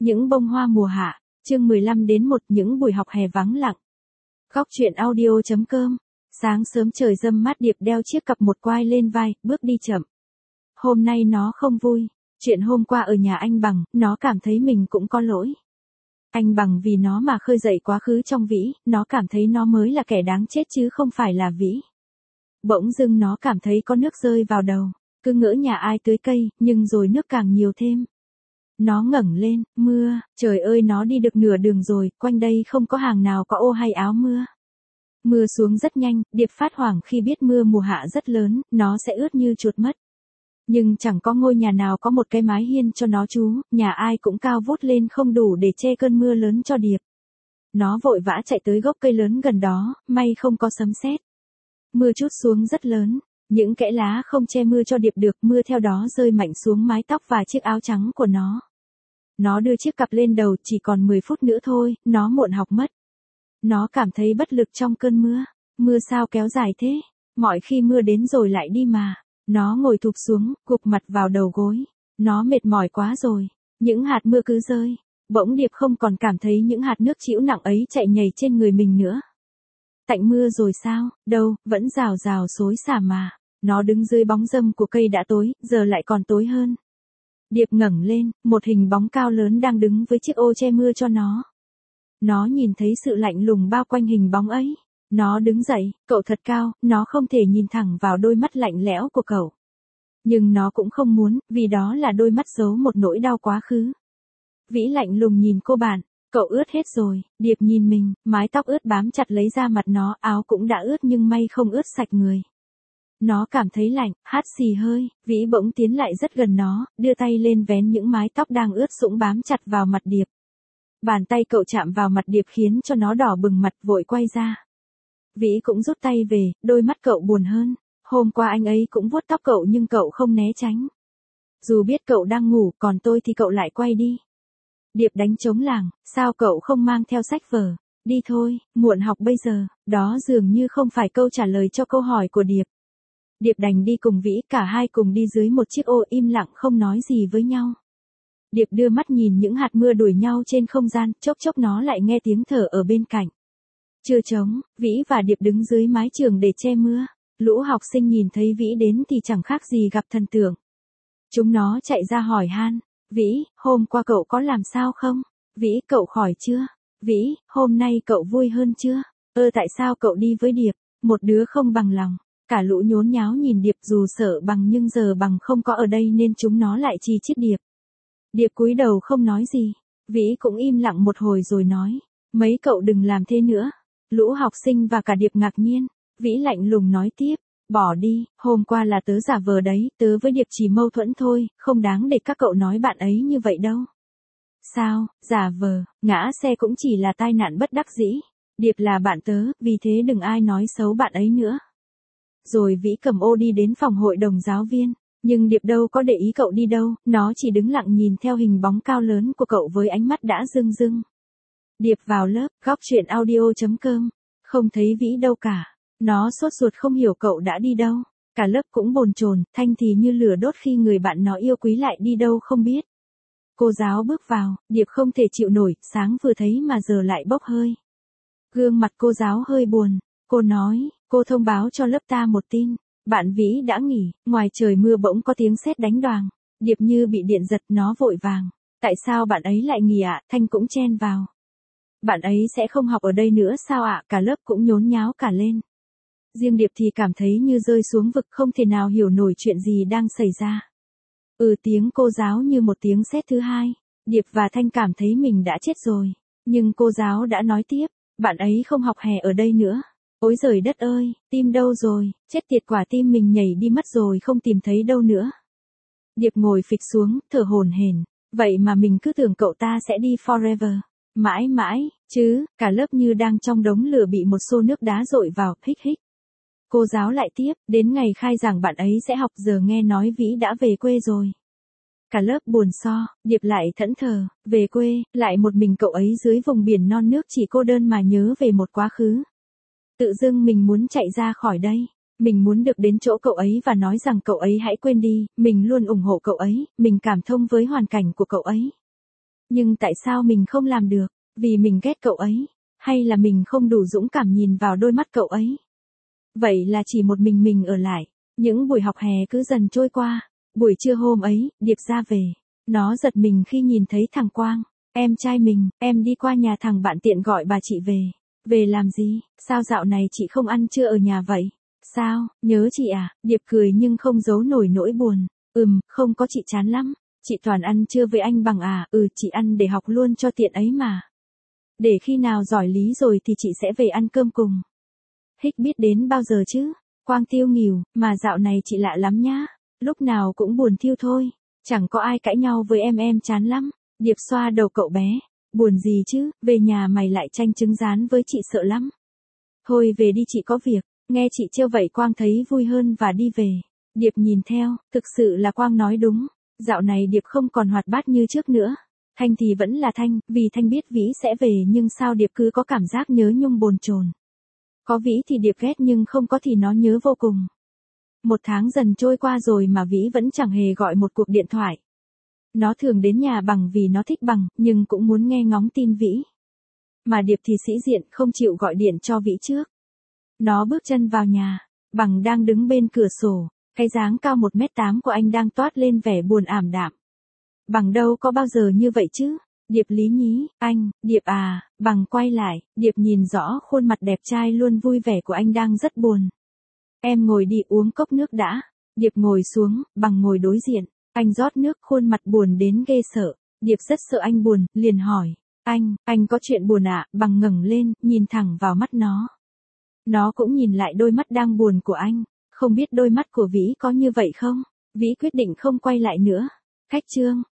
Những bông hoa mùa hạ, chương 15 đến 1 những buổi học hè vắng lặng. Góc truyện audio.com. Sáng sớm trời râm mát Điệp đeo chiếc cặp một quai lên vai, bước đi chậm. Hôm nay nó không vui, chuyện hôm qua ở nhà anh Bằng, nó cảm thấy mình cũng có lỗi. Anh Bằng vì nó mà khơi dậy quá khứ trong Vĩ, nó cảm thấy nó mới là kẻ đáng chết chứ không phải là Vĩ. Bỗng dưng nó cảm thấy có nước rơi vào đầu, cứ ngỡ nhà ai tưới cây, nhưng rồi nước càng nhiều thêm. Nó ngẩng lên, mưa, trời ơi nó đi được nửa đường rồi, quanh đây không có hàng nào có ô hay áo mưa. Mưa xuống rất nhanh, Điệp phát hoảng khi biết mưa mùa hạ rất lớn, nó sẽ ướt như chuột mất. Nhưng chẳng có ngôi nhà nào có một cái mái hiên cho nó trú, nhà ai cũng cao vút lên không đủ để che cơn mưa lớn cho Điệp. Nó vội vã chạy tới gốc cây lớn gần đó, may không có sấm sét. Mưa trút xuống rất lớn, những kẽ lá không che mưa cho Điệp được, mưa theo đó rơi mạnh xuống mái tóc và chiếc áo trắng của nó. Nó đưa chiếc cặp lên đầu, chỉ còn 10 phút nữa thôi, nó muộn học mất. Nó cảm thấy bất lực trong cơn mưa. Mưa sao kéo dài thế? Mọi khi mưa đến rồi lại đi mà. Nó ngồi thụp xuống, gục mặt vào đầu gối. Nó mệt mỏi quá rồi. Những hạt mưa cứ rơi. Bỗng Điệp không còn cảm thấy những hạt nước trĩu nặng ấy chạy nhảy trên người mình nữa. Tạnh mưa rồi sao? Đâu, vẫn rào rào xối xả mà. Nó đứng dưới bóng râm của cây đã tối, giờ lại còn tối hơn. Điệp ngẩng lên, một hình bóng cao lớn đang đứng với chiếc ô che mưa cho nó. Nó nhìn thấy sự lạnh lùng bao quanh hình bóng ấy. Nó đứng dậy, cậu thật cao, nó không thể nhìn thẳng vào đôi mắt lạnh lẽo của cậu. Nhưng nó cũng không muốn, vì đó là đôi mắt giấu một nỗi đau quá khứ. Vĩ lạnh lùng nhìn cô bạn, cậu ướt hết rồi. Điệp nhìn mình, mái tóc ướt bám chặt lấy da mặt nó, áo cũng đã ướt nhưng may không ướt sạch người. Nó cảm thấy lạnh, hắt xì hơi, Vĩ bỗng tiến lại rất gần nó, đưa tay lên vén những mái tóc đang ướt sũng bám chặt vào mặt Điệp. Bàn tay cậu chạm vào mặt Điệp khiến cho nó đỏ bừng mặt, vội quay ra. Vĩ cũng rút tay về, đôi mắt cậu buồn hơn. Hôm qua anh ấy cũng vuốt tóc cậu nhưng cậu không né tránh. Dù biết cậu đang ngủ, còn tôi thì cậu lại quay đi. Điệp đánh trống lảng, sao cậu không mang theo sách vở? Đi thôi, muộn học bây giờ. Đó dường như không phải câu trả lời cho câu hỏi của Điệp. Điệp đành đi cùng Vĩ, cả hai cùng đi dưới một chiếc ô im lặng không nói gì với nhau. Điệp đưa mắt nhìn những hạt mưa đuổi nhau trên không gian, chốc chốc nó lại nghe tiếng thở ở bên cạnh. Trưa trống, Vĩ và Điệp đứng dưới mái trường để che mưa. Lũ học sinh nhìn thấy Vĩ đến thì chẳng khác gì gặp thần tượng. Chúng nó chạy ra hỏi han. Vĩ, hôm qua cậu có làm sao không? Vĩ, cậu khỏi chưa? Vĩ, hôm nay cậu vui hơn chưa? Tại sao cậu đi với Điệp? Một đứa không bằng lòng. Cả lũ nhốn nháo nhìn Điệp, dù sợ Bằng nhưng giờ Bằng không có ở đây nên chúng nó lại chi chít Điệp. Điệp cúi đầu không nói gì. Vĩ cũng im lặng một hồi rồi nói. Mấy cậu đừng làm thế nữa. Lũ học sinh và cả Điệp ngạc nhiên. Vĩ lạnh lùng nói tiếp. Bỏ đi, hôm qua là tớ giả vờ đấy, tớ với Điệp chỉ mâu thuẫn thôi, không đáng để các cậu nói bạn ấy như vậy đâu. Sao, giả vờ, ngã xe cũng chỉ là tai nạn bất đắc dĩ. Điệp là bạn tớ, vì thế đừng ai nói xấu bạn ấy nữa. Rồi Vĩ cầm ô đi đến phòng hội đồng giáo viên. Nhưng Điệp đâu có để ý cậu đi đâu, nó chỉ đứng lặng nhìn theo hình bóng cao lớn của cậu với ánh mắt đã rưng rưng. Điệp vào lớp, góc truyện audio.com. Không thấy Vĩ đâu cả. Nó sốt ruột không hiểu cậu đã đi đâu. Cả lớp cũng bồn chồn, Thanh thì như lửa đốt khi người bạn nó yêu quý lại đi đâu không biết. Cô giáo bước vào, Điệp không thể chịu nổi, sáng vừa thấy mà giờ lại bốc hơi. Gương mặt cô giáo hơi buồn. Cô nói, cô thông báo cho lớp ta một tin. Bạn Vĩ đã nghỉ, ngoài trời mưa bỗng có tiếng sét đánh đoàng. Điệp như bị điện giật, nó vội vàng. Tại sao bạn ấy lại nghỉ ạ? Thanh cũng chen vào. Bạn ấy sẽ không học ở đây nữa sao ạ? Cả lớp cũng nhốn nháo cả lên. Riêng Điệp thì cảm thấy như rơi xuống vực, không thể nào hiểu nổi chuyện gì đang xảy ra. Tiếng cô giáo như một tiếng sét thứ hai. Điệp và Thanh cảm thấy mình đã chết rồi. Nhưng cô giáo đã nói tiếp, bạn ấy không học hè ở đây nữa. Ôi giời đất ơi, tim đâu rồi, chết tiệt, quả tim mình nhảy đi mất rồi, không tìm thấy đâu nữa. Điệp ngồi phịch xuống, thở hổn hển. Vậy mà mình cứ tưởng cậu ta sẽ đi forever. Mãi mãi, chứ, cả lớp như đang trong đống lửa bị một xô nước đá dội vào, hích hích. Cô giáo lại tiếp, đến ngày khai giảng bạn ấy sẽ học, giờ nghe nói Vĩ đã về quê rồi. Cả lớp buồn so, Điệp lại thẫn thờ, về quê, lại một mình cậu ấy dưới vùng biển non nước chỉ cô đơn mà nhớ về một quá khứ. Tự dưng mình muốn chạy ra khỏi đây. Mình muốn được đến chỗ cậu ấy và nói rằng cậu ấy hãy quên đi, mình luôn ủng hộ cậu ấy, mình cảm thông với hoàn cảnh của cậu ấy. Nhưng tại sao mình không làm được? Vì mình ghét cậu ấy, hay là mình không đủ dũng cảm nhìn vào đôi mắt cậu ấy? Vậy là chỉ một mình ở lại. Những buổi học hè cứ dần trôi qua. Buổi trưa hôm ấy, Điệp ra về. Nó giật mình khi nhìn thấy thằng Quang. Em trai mình, em đi qua nhà thằng bạn tiện gọi bà chị về. Về làm gì? Sao dạo này chị không ăn trưa ở nhà vậy? Sao, nhớ chị à? Điệp cười nhưng không giấu nổi nỗi buồn. Không có, chị chán lắm. Chị toàn ăn trưa với anh Bằng à? Chị ăn để học luôn cho tiện ấy mà. Để khi nào giỏi lý rồi thì chị sẽ về ăn cơm cùng. Hích biết đến bao giờ chứ? Quang tiêu nghỉu, mà dạo này chị lạ lắm nhá. Lúc nào cũng buồn thiêu thôi. Chẳng có ai cãi nhau với em chán lắm. Điệp xoa đầu cậu bé. Buồn gì chứ, về nhà mày lại tranh trứng rán với chị sợ lắm. Thôi về đi, chị có việc. Nghe chị trêu vậy Quang thấy vui hơn và đi về. Điệp nhìn theo, thực sự là Quang nói đúng. Dạo này Điệp không còn hoạt bát như trước nữa. Thanh thì vẫn là Thanh, vì Thanh biết Vĩ sẽ về nhưng sao Điệp cứ có cảm giác nhớ nhung bồn chồn. Có Vĩ thì Điệp ghét nhưng không có thì nó nhớ vô cùng. 1 tháng dần trôi qua rồi mà Vĩ vẫn chẳng hề gọi một cuộc điện thoại. Nó thường đến nhà Bằng vì nó thích Bằng, nhưng cũng muốn nghe ngóng tin Vĩ. Mà Điệp thì sĩ diện không chịu gọi điện cho Vĩ trước. Nó bước chân vào nhà, Bằng đang đứng bên cửa sổ, cái dáng cao 1m8 của anh đang toát lên vẻ buồn ảm đạm. Bằng đâu có bao giờ như vậy chứ? Điệp lý nhí, anh, Điệp à, Bằng quay lại, Điệp nhìn rõ khuôn mặt đẹp trai luôn vui vẻ của anh đang rất buồn. Em ngồi đi uống cốc nước đã. Điệp ngồi xuống, Bằng ngồi đối diện, anh rót nước khuôn mặt buồn đến ghê sợ. Điệp rất sợ anh buồn, liền hỏi, anh có chuyện buồn à? Bằng ngẩng lên, nhìn thẳng vào mắt nó. Nó cũng nhìn lại đôi mắt đang buồn của anh, không biết đôi mắt của Vĩ có như vậy không? Vĩ quyết định không quay lại nữa. Cách chương